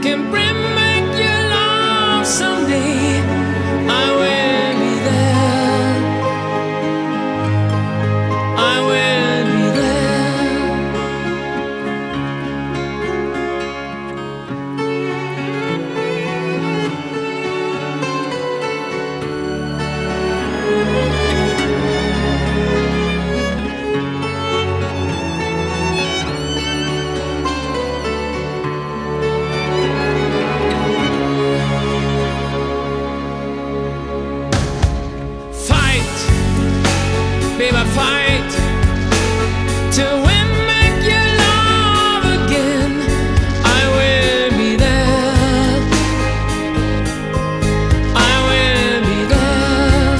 can bring back your love someday. I will be there. I will be there. Baby, fight to win back your love again. I will be there. I will be there.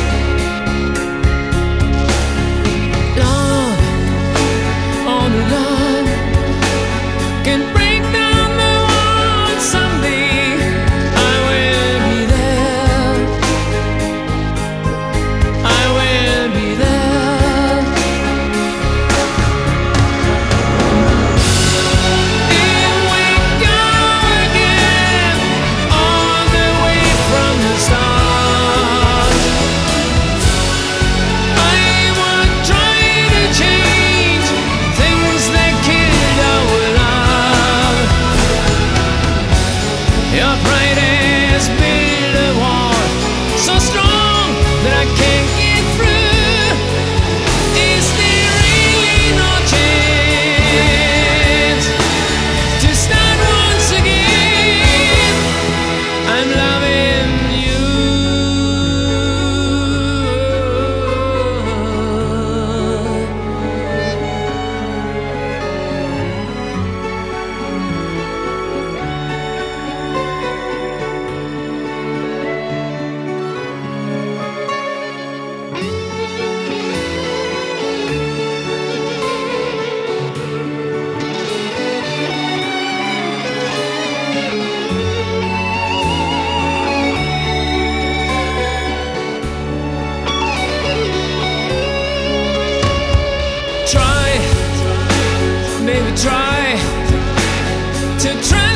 Love, only love can break down the world someday. I will be there. I will be there. Your pride has built a wall so strong that I can't get through. Is there really no chance to start once again? I'm loving you. Try, baby, try to try.